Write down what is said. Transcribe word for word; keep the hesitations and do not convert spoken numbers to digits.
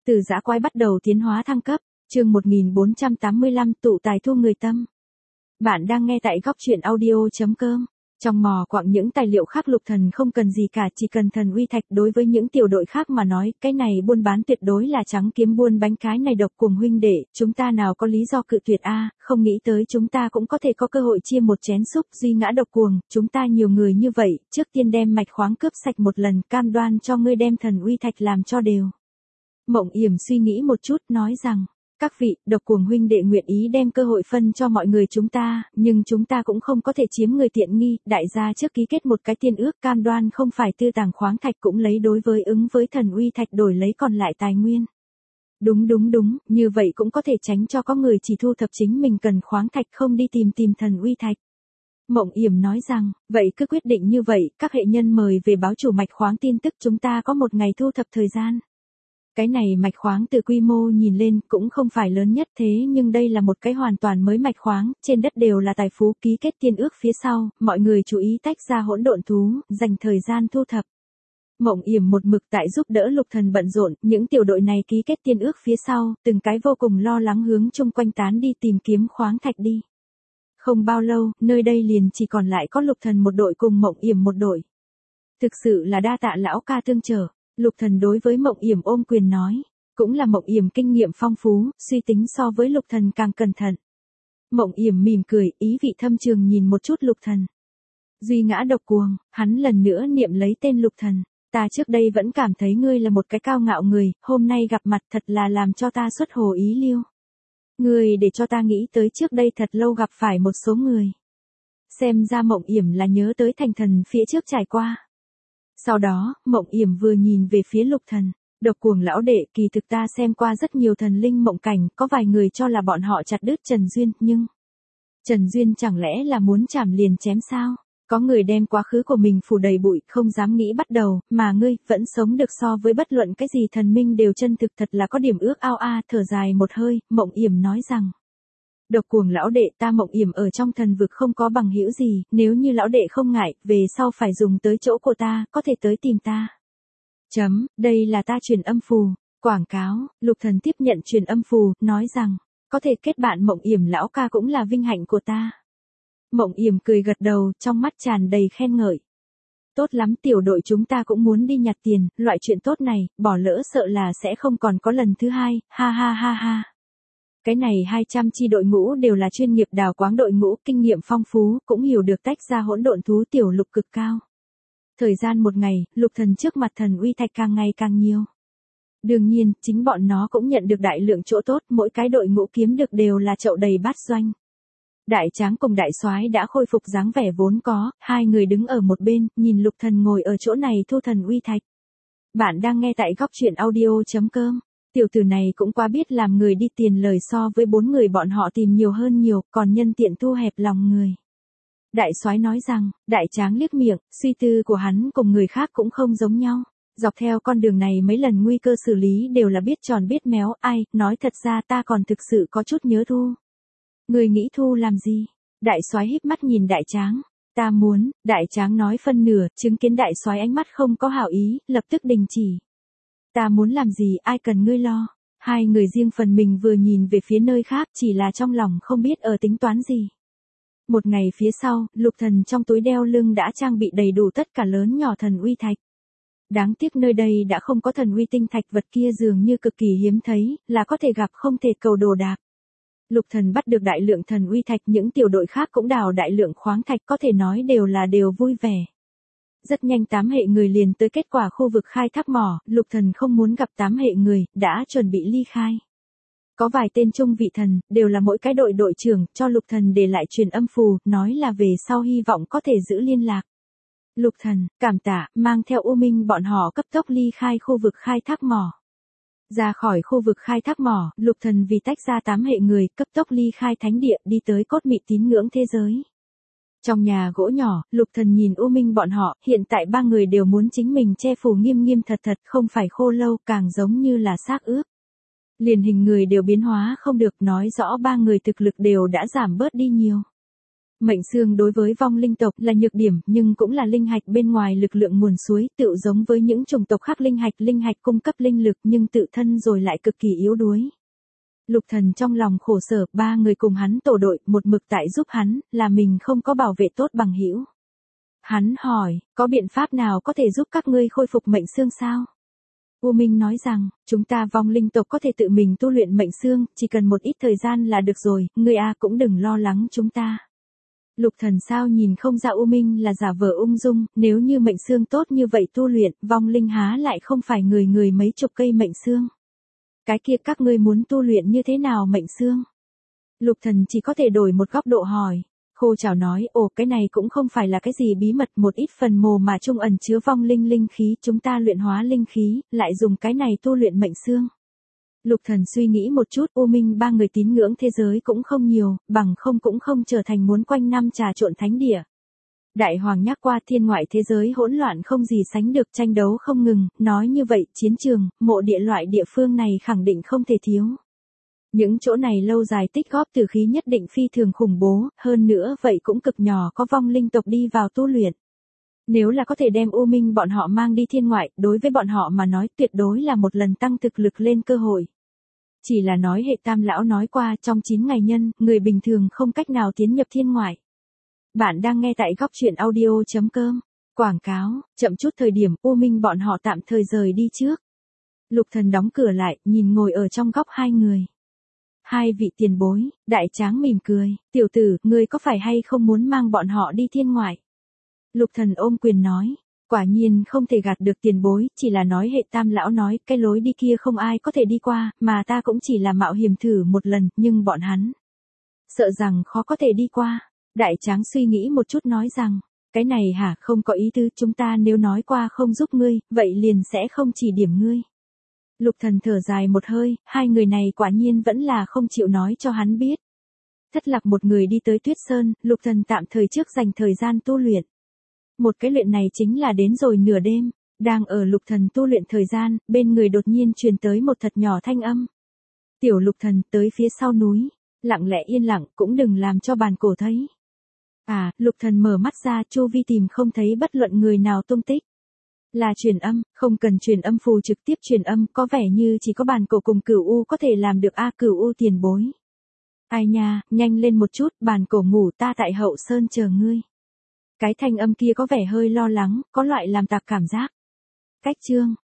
Từ dã quái bắt đầu tiến hóa thăng cấp, chương một nghìn bốn trăm tám mươi lăm tụ tài thu người tâm. Bạn đang nghe tại góc truyện audio chấm com. Trong mò quặng những tài liệu khác Lục Thần không cần gì cả, chỉ cần thần uy thạch. Đối với những tiểu đội khác mà nói, cái này buôn bán tuyệt đối là trắng kiếm buôn bánh. Cái này Độc Cuồng huynh đệ, chúng ta nào có lý do cự tuyệt a? Không nghĩ tới chúng ta cũng có thể có cơ hội chia một chén súp. Duy ngã Độc Cuồng, chúng ta nhiều người như vậy, trước tiên đem mạch khoáng cướp sạch một lần, cam đoan cho ngươi đem thần uy thạch làm cho đều. Mộng Yểm suy nghĩ một chút, nói rằng, các vị, Độc Cuồng huynh đệ nguyện ý đem cơ hội phân cho mọi người chúng ta, nhưng chúng ta cũng không có thể chiếm người tiện nghi. Đại gia trước ký kết một cái tiên ước cam đoan không phải tư tàng khoáng thạch cũng lấy đối với ứng với thần uy thạch đổi lấy còn lại tài nguyên. Đúng đúng đúng, như vậy cũng có thể tránh cho có người chỉ thu thập chính mình cần khoáng thạch không đi tìm tìm thần uy thạch. Mộng Yểm nói rằng, vậy cứ quyết định như vậy, các hệ nhân mời về báo chủ mạch khoáng tin tức, chúng ta có một ngày thu thập thời gian. Cái này mạch khoáng từ quy mô nhìn lên cũng không phải lớn nhất, thế nhưng đây là một cái hoàn toàn mới mạch khoáng, trên đất đều là tài phú. Ký kết tiên ước phía sau, mọi người chú ý tách ra hỗn độn thú, dành thời gian thu thập. Mộng Yểm một mực tại giúp đỡ Lục Thần bận rộn, những tiểu đội này ký kết tiên ước phía sau, từng cái vô cùng lo lắng hướng chung quanh tán đi tìm kiếm khoáng thạch đi. Không bao lâu, nơi đây liền chỉ còn lại có Lục Thần một đội cùng Mộng Yểm một đội. Thực sự là đa tạ lão ca tương trợ. Lục Thần đối với Mộng Yểm ôm quyền nói, cũng là Mộng Yểm kinh nghiệm phong phú, suy tính so với Lục Thần càng cẩn thận. Mộng Yểm mỉm cười, ý vị thâm trường nhìn một chút Lục Thần. Duy ngã Độc Cuồng, hắn lần nữa niệm lấy tên Lục Thần, ta trước đây vẫn cảm thấy ngươi là một cái cao ngạo người, hôm nay gặp mặt thật là làm cho ta xuất hồ ý liêu. Ngươi để cho ta nghĩ tới trước đây thật lâu gặp phải một số người. Xem ra Mộng Yểm là nhớ tới thành thần phía trước trải qua. Sau đó, Mộng Yểm vừa nhìn về phía Lục Thần, Độc Cuồng lão đệ, kỳ thực ta xem qua rất nhiều thần linh mộng cảnh, có vài người cho là bọn họ chặt đứt Trần Duyên, nhưng Trần Duyên chẳng lẽ là muốn chảm liền chém sao? Có người đem quá khứ của mình phủ đầy bụi, không dám nghĩ bắt đầu, mà ngươi vẫn sống được so với bất luận cái gì thần minh đều chân thực, thật là có điểm ước ao a. Thở dài một hơi, Mộng Yểm nói rằng, Độc Cuồng lão đệ, ta Mộng Yểm ở trong thần vực không có bằng hữu gì, nếu như lão đệ không ngại, về sau phải dùng tới chỗ của ta, có thể tới tìm ta. Chấm, đây là ta truyền âm phù. Quảng cáo, Lục Thần tiếp nhận truyền âm phù, nói rằng, có thể kết bạn Mộng Yểm lão ca cũng là vinh hạnh của ta. Mộng Yểm cười gật đầu, trong mắt tràn đầy khen ngợi. Tốt lắm, tiểu đội chúng ta cũng muốn đi nhặt tiền, loại chuyện tốt này, bỏ lỡ sợ là sẽ không còn có lần thứ hai, ha ha ha ha. Cái này hai trăm chi đội ngũ đều là chuyên nghiệp đào quáng đội ngũ, kinh nghiệm phong phú, cũng hiểu được tách ra hỗn độn thú, tiểu lục cực cao. Thời gian một ngày, Lục Thần trước mặt thần uy thạch càng ngày càng nhiều. Đương nhiên, chính bọn nó cũng nhận được đại lượng chỗ tốt, mỗi cái đội ngũ kiếm được đều là chậu đầy bát doanh. Đại Tráng cùng Đại Soái đã khôi phục dáng vẻ vốn có, hai người đứng ở một bên, nhìn Lục Thần ngồi ở chỗ này thu thần uy thạch. Bạn đang nghe tại góc truyện audio chấm com. Tiểu tử này cũng quá biết làm người đi, tiền lời so với bốn người bọn họ tìm nhiều hơn nhiều, còn nhân tiện thu hẹp lòng người. Đại Soái nói rằng, Đại Tráng liếc miệng, suy tư của hắn cùng người khác cũng không giống nhau. Dọc theo con đường này mấy lần nguy cơ xử lý đều là biết tròn biết méo, ai, nói thật ra ta còn thực sự có chút nhớ thu. Người nghĩ thu làm gì? Đại Soái híp mắt nhìn Đại Tráng. Ta muốn, Đại Tráng nói phân nửa, chứng kiến Đại Soái ánh mắt không có hảo ý, lập tức đình chỉ. Ta muốn làm gì, ai cần ngươi lo. Hai người riêng phần mình vừa nhìn về phía nơi khác, chỉ là trong lòng không biết ở tính toán gì. Một ngày phía sau, Lục Thần trong túi đeo lưng đã trang bị đầy đủ tất cả lớn nhỏ thần uy thạch. Đáng tiếc nơi đây đã không có thần uy tinh thạch, vật kia dường như cực kỳ hiếm thấy, là có thể gặp không thể cầu đồ đạc. Lục Thần bắt được đại lượng thần uy thạch, những tiểu đội khác cũng đào đại lượng khoáng thạch, có thể nói đều là đều vui vẻ. Rất nhanh tám hệ người liền tới kết quả khu vực khai thác mỏ, Lục Thần không muốn gặp tám hệ người, đã chuẩn bị ly khai. Có vài tên trung vị thần, đều là mỗi cái đội đội trưởng, cho Lục Thần để lại truyền âm phù, nói là về sau hy vọng có thể giữ liên lạc. Lục Thần, cảm tạ, mang theo U Minh bọn họ cấp tốc ly khai khu vực khai thác mỏ. Ra khỏi khu vực khai thác mỏ, Lục Thần vì tách ra tám hệ người, cấp tốc ly khai thánh địa, đi tới cốt mị tín ngưỡng thế giới. Trong nhà gỗ nhỏ, Lục Thần nhìn U Minh bọn họ, hiện tại ba người đều muốn chính mình che phủ nghiêm nghiêm thật thật, không phải khô lâu, càng giống như là xác ướp. Liền hình người đều biến hóa không được, nói rõ ba người thực lực đều đã giảm bớt đi nhiều. Mệnh xương đối với vong linh tộc là nhược điểm nhưng cũng là linh hạch bên ngoài lực lượng nguồn suối, tựu giống với những chủng tộc khác linh hạch linh hạch cung cấp linh lực nhưng tự thân rồi lại cực kỳ yếu đuối. Lục Thần trong lòng khổ sở, ba người cùng hắn tổ đội, một mực tại giúp hắn, là mình không có bảo vệ tốt bằng hữu. Hắn hỏi, có biện pháp nào có thể giúp các ngươi khôi phục mệnh xương sao? U Minh nói rằng, chúng ta vong linh tộc có thể tự mình tu luyện mệnh xương, chỉ cần một ít thời gian là được rồi, ngươi a cũng đừng lo lắng chúng ta. Lục Thần sao nhìn không ra U Minh là giả vờ ung dung, nếu như mệnh xương tốt như vậy tu luyện, vong linh há lại không phải người người mấy chục cây mệnh xương. Cái kia các ngươi muốn tu luyện như thế nào mệnh xương? Lục Thần chỉ có thể đổi một góc độ hỏi. Khô Chảo nói, ồ cái này cũng không phải là cái gì bí mật, một ít phần mồ mà trung ẩn chứa vong linh linh khí, chúng ta luyện hóa linh khí, lại dùng cái này tu luyện mệnh xương. Lục Thần suy nghĩ một chút, U Minh ba người tín ngưỡng thế giới cũng không nhiều, bằng không cũng không trở thành muốn quanh năm trà trộn thánh địa. Đại Hoàng nhắc qua thiên ngoại thế giới hỗn loạn không gì sánh được, tranh đấu không ngừng, nói như vậy chiến trường, mộ địa loại địa phương này khẳng định không thể thiếu. Những chỗ này lâu dài tích góp tử khí nhất định phi thường khủng bố, hơn nữa vậy cũng cực nhỏ có vong linh tộc đi vào tu luyện. Nếu là có thể đem U Minh bọn họ mang đi thiên ngoại, đối với bọn họ mà nói tuyệt đối là một lần tăng thực lực lên cơ hội. Chỉ là nói hệ Tam lão nói qua trong chín ngày nhân, người bình thường không cách nào tiến nhập thiên ngoại. Bạn đang nghe tại góc truyện audio chấm com. Quảng cáo, chậm chút thời điểm U Minh bọn họ tạm thời rời đi trước. Lục Thần đóng cửa lại, nhìn ngồi ở trong góc hai người. Hai vị tiền bối, Đại Tráng mỉm cười, tiểu tử, ngươi có phải hay không muốn mang bọn họ đi thiên ngoại? Lục Thần ôm quyền nói, quả nhiên không thể gạt được tiền bối, chỉ là nói hệ Tam lão nói, cái lối đi kia không ai có thể đi qua, mà ta cũng chỉ là mạo hiểm thử một lần, nhưng bọn hắn sợ rằng khó có thể đi qua. Đại Tráng suy nghĩ một chút nói rằng, cái này hả, không có ý tứ, chúng ta nếu nói qua không giúp ngươi, vậy liền sẽ không chỉ điểm ngươi. Lục Thần thở dài một hơi, hai người này quả nhiên vẫn là không chịu nói cho hắn biết. Thất lạc một người đi tới Tuyết Sơn, Lục Thần tạm thời trước dành thời gian tu luyện. Một cái luyện này chính là đến rồi nửa đêm, đang ở Lục Thần tu luyện thời gian, bên người đột nhiên truyền tới một thật nhỏ thanh âm. Tiểu Lục Thần tới phía sau núi, lặng lẽ yên lặng, cũng đừng làm cho bàn cổ thấy. À, Lục Thần mở mắt ra, chu vi tìm không thấy bất luận người nào tung tích. Là truyền âm, không cần truyền âm phù trực tiếp truyền âm, có vẻ như chỉ có bàn cổ cùng Cửu U có thể làm được a à, Cửu U tiền bối. Ai nha, nhanh lên một chút, bàn cổ ngủ, ta tại hậu sơn chờ ngươi. Cái thanh âm kia có vẻ hơi lo lắng, có loại làm tạc cảm giác. Cách chương